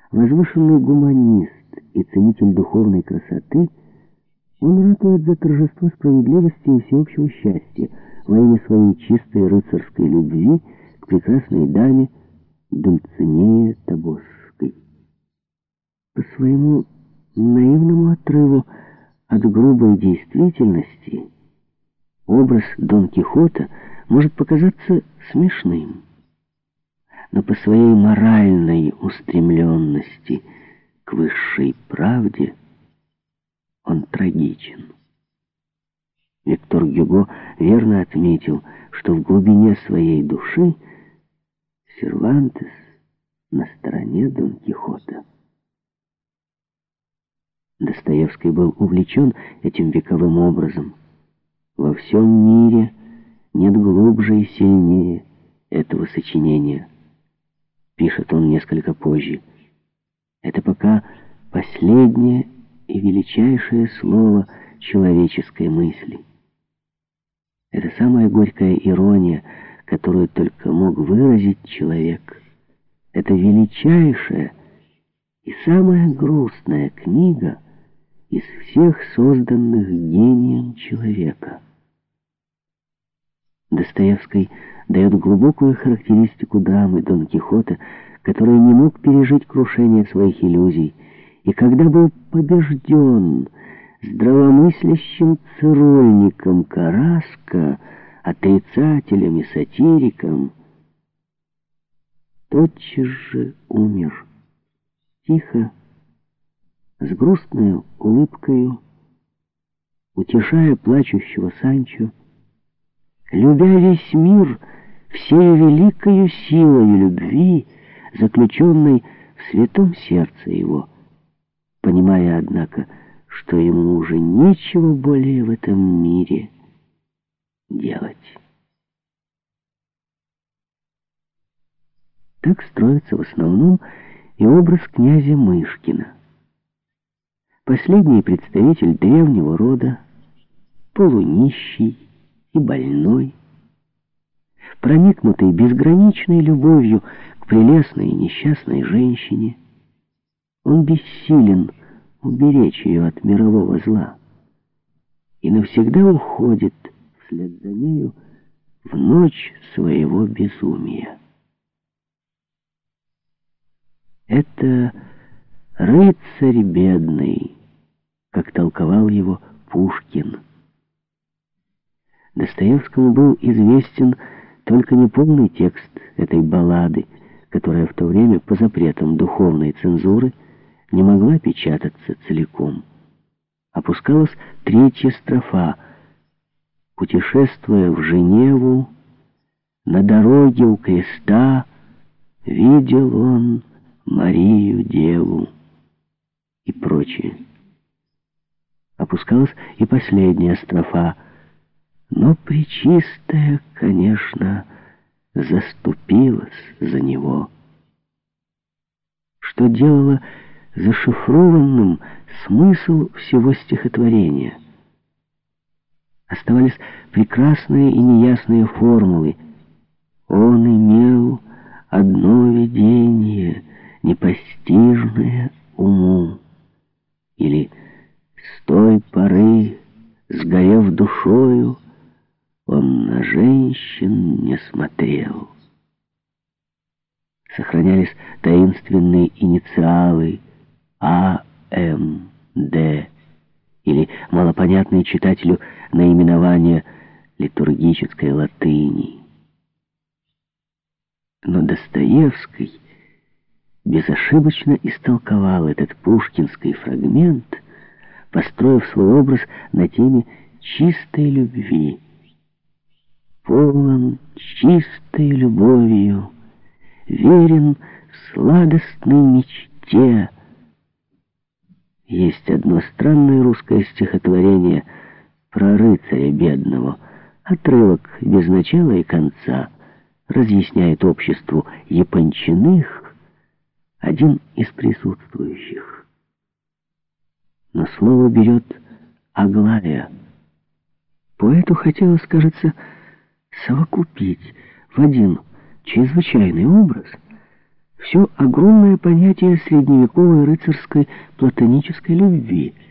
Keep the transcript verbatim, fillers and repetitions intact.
Возвышенный гуманист и ценитель духовной красоты, он ратует за торжество справедливости и всеобщего счастья во имя своей чистой рыцарской любви к прекрасной даме Дульцинее Тобосской. По своему наивному отрыву от грубой действительности образ Дон Кихота может показаться смешным, но по своей моральной устремленности к высшей правде он трагичен. Виктор Гюго верно отметил, что в глубине своей души Сервантес на стороне Дон Кихота. Достоевский был увлечен этим вековым образом. Во всем мире нет глубже и сильнее этого сочинения, пишет он несколько позже. Это пока последнее и величайшее слово человеческой мысли. Это самая горькая ирония, которую только мог выразить человек. Это величайшая и самая грустная книга из всех созданных гением человека. Достоевский дает глубокую характеристику драмы Дон Кихота, который не мог пережить крушение своих иллюзий, и когда был побежден здравомыслящим цирольником Караско, отрицателем и сатириком, тотчас же умер. Тихо, с грустной улыбкою, утешая плачущего Санчо, любя весь мир всею великою силою любви, заключенной в святом сердце его, понимая, однако, что ему уже нечего более в этом мире делать. Так строится в основном и образ князя Мышкина. Последний представитель древнего рода, полунищий и больной, проникнутый безграничной любовью к прелестной и несчастной женщине, он бессилен уберечь ее от мирового зла и навсегда уходит вслед за нею в ночь своего безумия. Это рыцарь бедный, как толковал его Пушкин. Достоевскому был известен только неполный текст этой баллады, которая в то время по запретам духовной цензуры не могла печататься целиком. Опускалась третья строфа. Путешествуя в Женеву, на дороге у креста видел он Марию Деву и прочее. Опускалась и последняя строфа. Но Пречистая, конечно, заступилась за него, что делало зашифрованным смысл всего стихотворения. Оставались прекрасные и неясные формулы. Он имел одно видение, непостижное уму. Или с той поры, сгорев душою, он на женщин не смотрел. Сохранялись таинственные инициалы А, М, Д или малопонятные читателю наименования литургической латыни. Но Достоевский безошибочно истолковал этот пушкинский фрагмент, построив свой образ на теме чистой любви. Полон чистой любовью, верен сладостной мечте. Есть одно странное русское стихотворение про рыцаря бедного. Отрывок без начала и конца разъясняет обществу Япончиных один из присутствующих. Но слово берет Аглая. Поэту хотелось, кажется, совокупить в один чрезвычайный образ все огромное понятие средневековой рыцарской платонической любви —